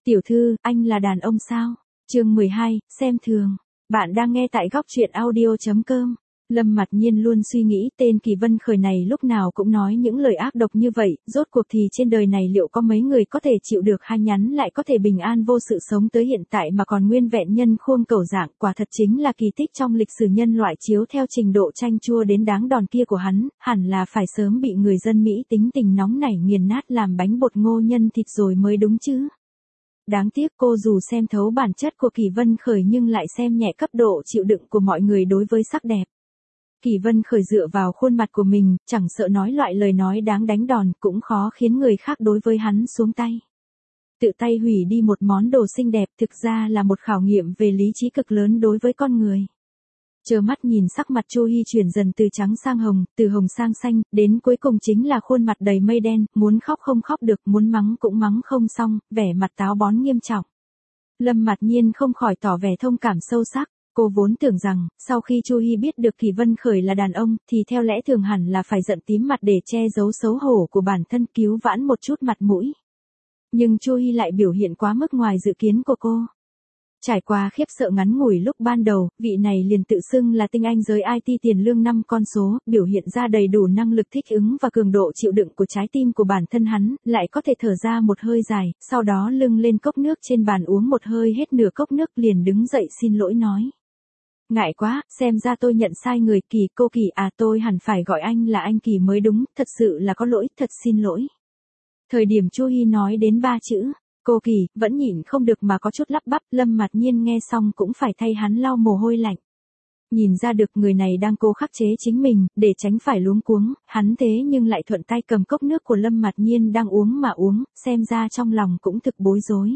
Tiểu thư, anh là đàn ông sao? Chương 12, xem thường. Bạn đang nghe tại góc truyện audio.com. Lâm Mạt Nhiên luôn suy nghĩ tên Kỳ Vân Khởi này lúc nào cũng nói những lời ác độc như vậy, rốt cuộc thì trên đời này liệu có mấy người có thể chịu được hai nhắn lại có thể bình an vô sự sống tới hiện tại mà còn nguyên vẹn nhân khuôn cẩu dạng, quả thật chính là kỳ tích trong lịch sử nhân loại. Chiếu theo trình độ chanh chua đến đáng đòn kia của hắn, hẳn là phải sớm bị người dân Mỹ tính tình nóng nảy nghiền nát làm bánh bột ngô nhân thịt rồi mới đúng chứ. Đáng tiếc cô dù xem thấu bản chất của Kỳ Vân Khởi nhưng lại xem nhẹ cấp độ chịu đựng của mọi người đối với sắc đẹp. Kỳ Vân Khởi dựa vào khuôn mặt của mình, chẳng sợ nói loại lời nói đáng đánh đòn, cũng khó khiến người khác đối với hắn xuống tay. Tự tay hủy đi một món đồ xinh đẹp thực ra là một khảo nghiệm về lý trí cực lớn đối với con người. Trơ mắt nhìn sắc mặt Chu Hi chuyển dần từ trắng sang hồng, từ hồng sang xanh, đến cuối cùng chính là khuôn mặt đầy mây đen, muốn khóc không khóc được, muốn mắng cũng mắng không xong, vẻ mặt táo bón nghiêm trọng. Lâm Mạt Nhiên không khỏi tỏ vẻ thông cảm sâu sắc. Cô vốn tưởng rằng, sau khi Chu Hi biết được Kỳ Vân Khởi là đàn ông, thì theo lẽ thường hẳn là phải giận tím mặt để che giấu xấu hổ của bản thân, cứu vãn một chút mặt mũi. Nhưng Chu Hi lại biểu hiện quá mức ngoài dự kiến của cô. Trải qua khiếp sợ ngắn ngủi lúc ban đầu, vị này liền tự xưng là tinh anh giới IT tiền lương 5 con số, biểu hiện ra đầy đủ năng lực thích ứng và cường độ chịu đựng của trái tim của bản thân hắn, lại có thể thở ra một hơi dài, sau đó lưng lên cốc nước trên bàn uống một hơi hết nửa cốc nước liền đứng dậy xin lỗi nói. Ngại quá, xem ra tôi nhận sai người. Kỳ, cô Kỳ à, tôi hẳn phải gọi anh là anh Kỳ mới đúng, thật sự là có lỗi, thật xin lỗi. Thời điểm Chu Hi nói đến 3 chữ, cô Kỳ, vẫn nhịn không được mà có chút lắp bắp, Lâm Mạt Nhiên nghe xong cũng phải thay hắn lau mồ hôi lạnh. Nhìn ra được người này đang cố khắc chế chính mình, để tránh phải luống cuống, hắn thế nhưng lại thuận tay cầm cốc nước của Lâm Mạt Nhiên đang uống mà uống, xem ra trong lòng cũng thực bối rối.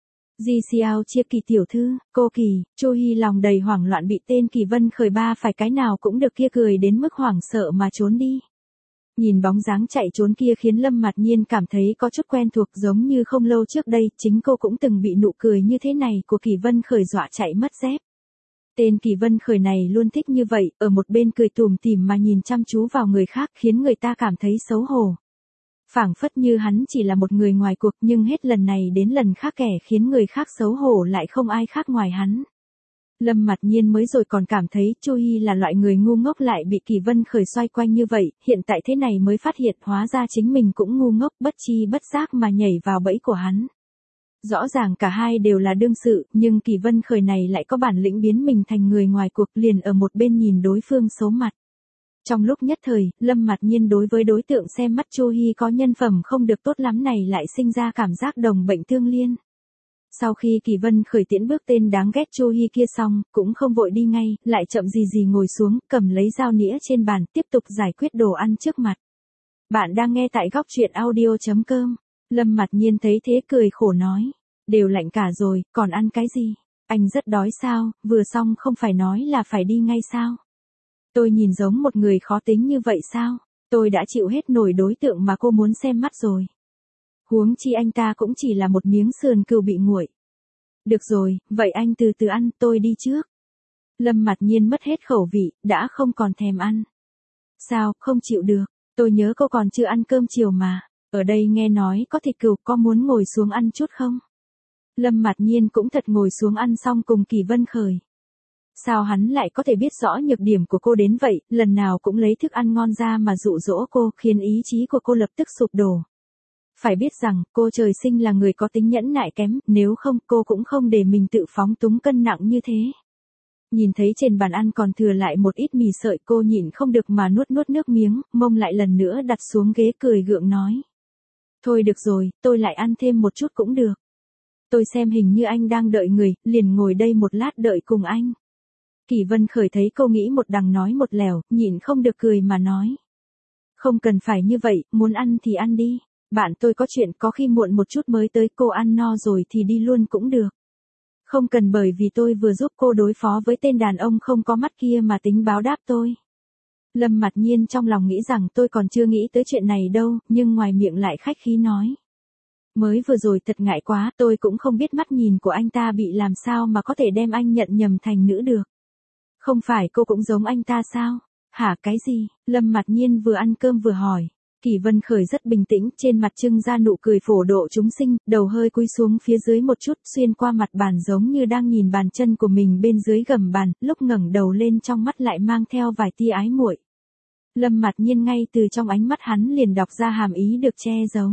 Di Xiao chia Kỳ tiểu thư, cô Kỳ, Chu Hi lòng đầy hoảng loạn bị tên Kỳ Vân Khởi ba phải cái nào cũng được kia cười đến mức hoảng sợ mà trốn đi. Nhìn bóng dáng chạy trốn kia khiến Lâm Mạt Nhiên cảm thấy có chút quen thuộc, giống như không lâu trước đây, chính cô cũng từng bị nụ cười như thế này của Kỳ Vân Khởi dọa chạy mất dép. Tên Kỳ Vân Khởi này luôn thích như vậy, ở một bên cười tủm tỉm mà nhìn chăm chú vào người khác khiến người ta cảm thấy xấu hổ. Phảng phất như hắn chỉ là một người ngoài cuộc, nhưng hết lần này đến lần khác kẻ khiến người khác xấu hổ lại không ai khác ngoài hắn. Lâm Mạt Nhiên mới rồi còn cảm thấy Chu Hi là loại người ngu ngốc lại bị Kỳ Vân Khởi xoay quanh như vậy, hiện tại thế này mới phát hiện hóa ra chính mình cũng ngu ngốc, bất chi bất giác mà nhảy vào bẫy của hắn. Rõ ràng cả hai đều là đương sự, nhưng Kỳ Vân Khởi này lại có bản lĩnh biến mình thành người ngoài cuộc, liền ở một bên nhìn đối phương xấu mặt. Trong lúc nhất thời, Lâm Mạt Nhiên đối với đối tượng xem mắt Chu Hi có nhân phẩm không được tốt lắm này lại sinh ra cảm giác đồng bệnh tương liên. Sau khi Kỳ Vân Khởi tiễn bước tên đáng ghét Chu Hi kia xong, cũng không vội đi ngay, lại chậm gì ngồi xuống, cầm lấy dao nĩa trên bàn, tiếp tục giải quyết đồ ăn trước mặt. Bạn đang nghe tại góc truyện audio.com. Lâm Mạt Nhiên thấy thế cười khổ nói, đều lạnh cả rồi, còn ăn cái gì? Anh rất đói sao, vừa xong không phải nói là phải đi ngay sao? Tôi nhìn giống một người khó tính như vậy sao? Tôi đã chịu hết nổi đối tượng mà cô muốn xem mắt rồi. Huống chi anh ta cũng chỉ là một miếng sườn cừu bị nguội. Được rồi, vậy anh từ từ ăn, tôi đi trước. Lâm Mạt Nhiên mất hết khẩu vị, đã không còn thèm ăn. Sao, không chịu được, tôi nhớ cô còn chưa ăn cơm chiều mà, ở đây nghe nói có thịt cừu, có muốn ngồi xuống ăn chút không? Lâm Mạt Nhiên cũng thật ngồi xuống ăn xong cùng Kỳ Vân Khởi. Sao hắn lại có thể biết rõ nhược điểm của cô đến vậy, lần nào cũng lấy thức ăn ngon ra mà dụ dỗ cô, khiến ý chí của cô lập tức sụp đổ. Phải biết rằng, cô trời sinh là người có tính nhẫn nại kém, nếu không cô cũng không để mình tự phóng túng cân nặng như thế. Nhìn thấy trên bàn ăn còn thừa lại một ít mì sợi, cô nhịn không được mà nuốt nước miếng, mông lại lần nữa đặt xuống ghế cười gượng nói. Thôi được rồi, tôi lại ăn thêm một chút cũng được. Tôi xem hình như anh đang đợi người, liền ngồi đây một lát đợi cùng anh. Kỳ Vân Khởi thấy cô nghĩ một đằng nói một lẻo, nhịn không được cười mà nói. Không cần phải như vậy, muốn ăn thì ăn đi. Bạn tôi có chuyện, có khi muộn một chút mới tới, cô ăn no rồi thì đi luôn cũng được. Không cần bởi vì tôi vừa giúp cô đối phó với tên đàn ông không có mắt kia mà tính báo đáp tôi. Lâm Mạt Nhiên trong lòng nghĩ rằng tôi còn chưa nghĩ tới chuyện này đâu, nhưng ngoài miệng lại khách khí nói. Mới vừa rồi thật ngại quá, tôi cũng không biết mắt nhìn của anh ta bị làm sao mà có thể đem anh nhận nhầm thành nữ được. Không phải cô cũng giống anh ta sao? Hả, cái gì? Lâm Mạt Nhiên vừa ăn cơm vừa hỏi. Kỳ Vân Khởi rất bình tĩnh, trên mặt trưng ra nụ cười phổ độ chúng sinh, đầu hơi cúi xuống phía dưới một chút, xuyên qua mặt bàn giống như đang nhìn bàn chân của mình bên dưới gầm bàn, lúc ngẩng đầu lên trong mắt lại mang theo vài tia ái muội. Lâm Mạt Nhiên ngay từ trong ánh mắt hắn liền đọc ra hàm ý được che giấu.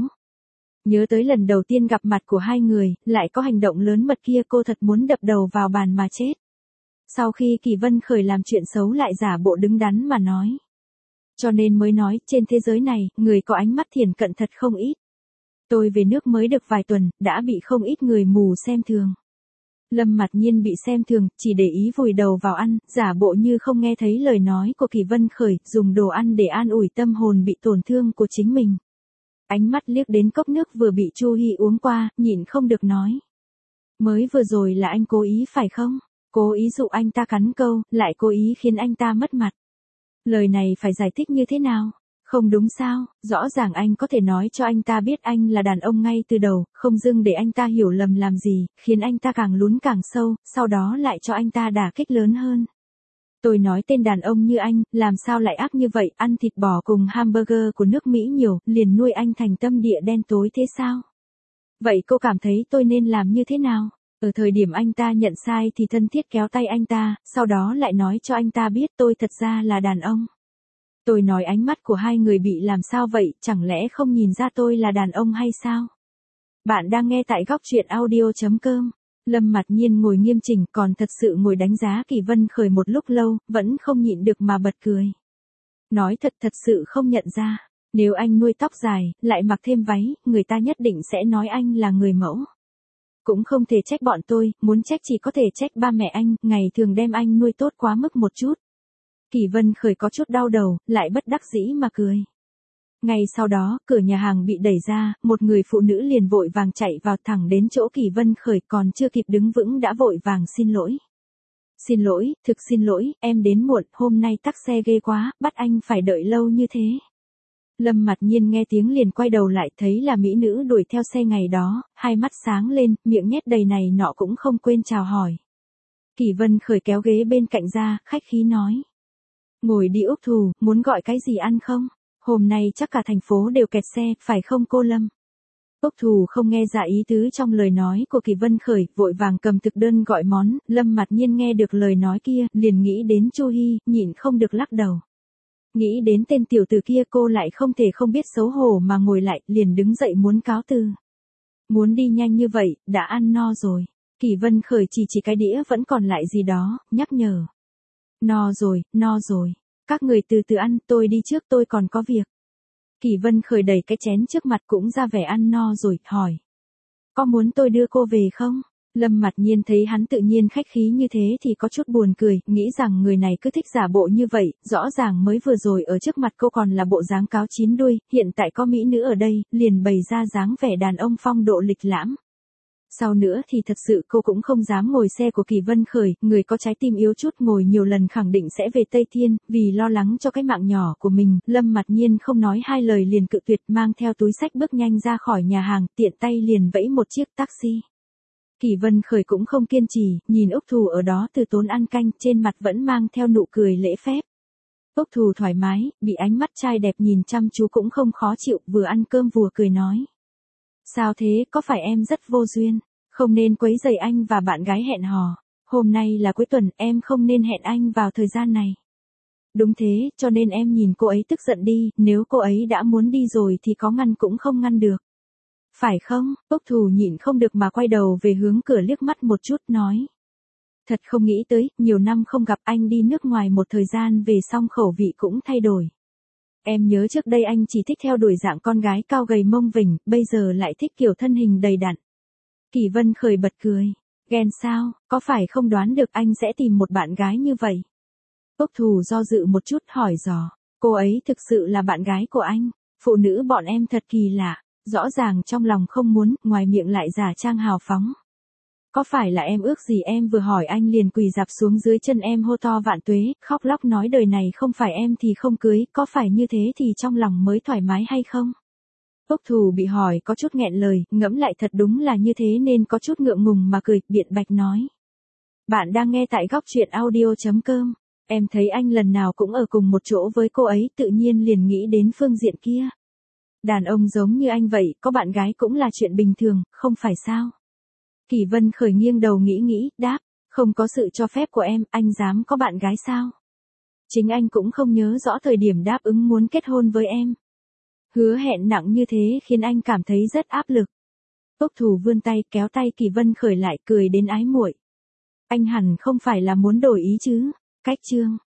Nhớ tới lần đầu tiên gặp mặt của hai người, lại có hành động lớn mật kia, cô thật muốn đập đầu vào bàn mà chết. Sau khi Kỳ Vân Khởi làm chuyện xấu lại giả bộ đứng đắn mà nói. Cho nên mới nói, trên thế giới này, người có ánh mắt thiển cận thật không ít. Tôi về nước mới được vài tuần, đã bị không ít người mù xem thường. Lâm Mạt Nhiên bị xem thường, chỉ để ý vùi đầu vào ăn, giả bộ như không nghe thấy lời nói của Kỳ Vân Khởi, dùng đồ ăn để an ủi tâm hồn bị tổn thương của chính mình. Ánh mắt liếc đến cốc nước vừa bị Chu Hi uống qua, nhịn không được nói. Mới vừa rồi là anh cố ý phải không? Cố ý dụ anh ta cắn câu, lại cố ý khiến anh ta mất mặt. Lời này phải giải thích như thế nào? Không đúng sao, rõ ràng anh có thể nói cho anh ta biết anh là đàn ông ngay từ đầu, không dưng để anh ta hiểu lầm làm gì, khiến anh ta càng lún càng sâu, sau đó lại cho anh ta đả kích lớn hơn. Tôi nói tên đàn ông như anh, làm sao lại ác như vậy, ăn thịt bò cùng hamburger của nước Mỹ nhiều, liền nuôi anh thành tâm địa đen tối thế sao? Vậy cô cảm thấy tôi nên làm như thế nào? Ở thời điểm anh ta nhận sai thì thân thiết kéo tay anh ta, sau đó lại nói cho anh ta biết tôi thật ra là đàn ông. Tôi nói ánh mắt của hai người bị làm sao vậy, chẳng lẽ không nhìn ra tôi là đàn ông hay sao? Bạn đang nghe tại góc truyện audio.com. Lâm Mạt Nhiên ngồi nghiêm chỉnh, còn thật sự ngồi đánh giá Kỳ Vân Khởi một lúc lâu, vẫn không nhịn được mà bật cười. Nói thật sự không nhận ra, nếu anh nuôi tóc dài, lại mặc thêm váy, người ta nhất định sẽ nói anh là người mẫu. Cũng không thể trách bọn tôi, muốn trách chỉ có thể trách ba mẹ anh, ngày thường đem anh nuôi tốt quá mức một chút. Kỳ Vân Khởi có chút đau đầu, lại bất đắc dĩ mà cười. Ngay sau đó, cửa nhà hàng bị đẩy ra, một người phụ nữ liền vội vàng chạy vào thẳng đến chỗ Kỳ Vân Khởi, còn chưa kịp đứng vững đã vội vàng xin lỗi. Xin lỗi, thực xin lỗi, em đến muộn, hôm nay tắc xe ghê quá, bắt anh phải đợi lâu như thế. Lâm Mạt Nhiên nghe tiếng liền quay đầu lại, thấy là mỹ nữ đuổi theo xe ngày đó, hai mắt sáng lên, miệng nhét đầy này nọ cũng không quên chào hỏi. Kỳ Vân Khởi kéo ghế bên cạnh ra, khách khí nói. Ngồi đi Úc Thù, muốn gọi cái gì ăn không? Hôm nay chắc cả thành phố đều kẹt xe, phải không cô Lâm? Úc Thù không nghe ra ý tứ trong lời nói của Kỳ Vân Khởi, vội vàng cầm thực đơn gọi món, Lâm Mạt Nhiên nghe được lời nói kia, liền nghĩ đến Chu Hi, nhịn không được lắc đầu. Nghĩ đến tên tiểu tử kia cô lại không thể không biết xấu hổ mà ngồi lại, liền đứng dậy muốn cáo từ. Muốn đi nhanh như vậy, đã ăn no rồi. Kỳ Vân Khởi chỉ cái đĩa vẫn còn lại gì đó, nhắc nhở. No rồi, các người từ từ ăn, tôi đi trước tôi còn có việc. Kỳ Vân Khởi đẩy cái chén trước mặt cũng ra vẻ ăn no rồi, hỏi. Có muốn tôi đưa cô về không? Lâm Mạt Nhiên thấy hắn tự nhiên khách khí như thế thì có chút buồn cười, nghĩ rằng người này cứ thích giả bộ như vậy, rõ ràng mới vừa rồi ở trước mặt cô còn là bộ dáng cáo chín đuôi, hiện tại có mỹ nữ ở đây, liền bày ra dáng vẻ đàn ông phong độ lịch lãm. Sau nữa thì thật sự cô cũng không dám ngồi xe của Kỳ Vân Khởi, người có trái tim yếu chút ngồi nhiều lần khẳng định sẽ về Tây Thiên, vì lo lắng cho cái mạng nhỏ của mình, Lâm Mạt Nhiên không nói hai lời liền cự tuyệt, mang theo túi xách bước nhanh ra khỏi nhà hàng, tiện tay liền vẫy một chiếc taxi. Kỳ Vân Khởi cũng không kiên trì, nhìn Úc Thù ở đó từ tốn ăn canh, trên mặt vẫn mang theo nụ cười lễ phép. Úc Thù thoải mái, bị ánh mắt trai đẹp nhìn chăm chú cũng không khó chịu, vừa ăn cơm vừa cười nói. Sao thế, có phải em rất vô duyên, không nên quấy rầy anh và bạn gái hẹn hò, hôm nay là cuối tuần, em không nên hẹn anh vào thời gian này. Đúng thế, cho nên em nhìn cô ấy tức giận đi, nếu cô ấy đã muốn đi rồi thì có ngăn cũng không ngăn được. Phải không? Úc Thù nhịn không được mà quay đầu về hướng cửa liếc mắt một chút, nói. Thật không nghĩ tới, nhiều năm không gặp anh đi nước ngoài một thời gian về xong khẩu vị cũng thay đổi. Em nhớ trước đây anh chỉ thích theo đuổi dạng con gái cao gầy mông vỉnh, bây giờ lại thích kiểu thân hình đầy đặn. Kỳ Vân Khởi bật cười. Ghen sao, có phải không đoán được anh sẽ tìm một bạn gái như vậy? Úc Thù do dự một chút hỏi dò. Cô ấy thực sự là bạn gái của anh. Phụ nữ bọn em thật kỳ lạ. Rõ ràng trong lòng không muốn, ngoài miệng lại giả trang hào phóng. Có phải là em ước gì em vừa hỏi anh liền quỳ rạp xuống dưới chân em hô to vạn tuế, khóc lóc nói đời này không phải em thì không cưới, có phải như thế thì trong lòng mới thoải mái hay không? Úc Thù bị hỏi có chút nghẹn lời, ngẫm lại thật đúng là như thế nên có chút ngượng ngùng mà cười, biện bạch nói. Bạn đang nghe tại góc truyện audio.com. Em thấy anh lần nào cũng ở cùng một chỗ với cô ấy, tự nhiên liền nghĩ đến phương diện kia. Đàn ông giống như anh vậy, có bạn gái cũng là chuyện bình thường, không phải sao? Kỳ Vân Khởi nghiêng đầu nghĩ, đáp, không có sự cho phép của em, anh dám có bạn gái sao? Chính anh cũng không nhớ rõ thời điểm đáp ứng muốn kết hôn với em. Hứa hẹn nặng như thế khiến anh cảm thấy rất áp lực. Úc Thù vươn tay kéo tay Kỳ Vân Khởi lại cười đến ái muội. Anh hẳn không phải là muốn đổi ý chứ? Cách chương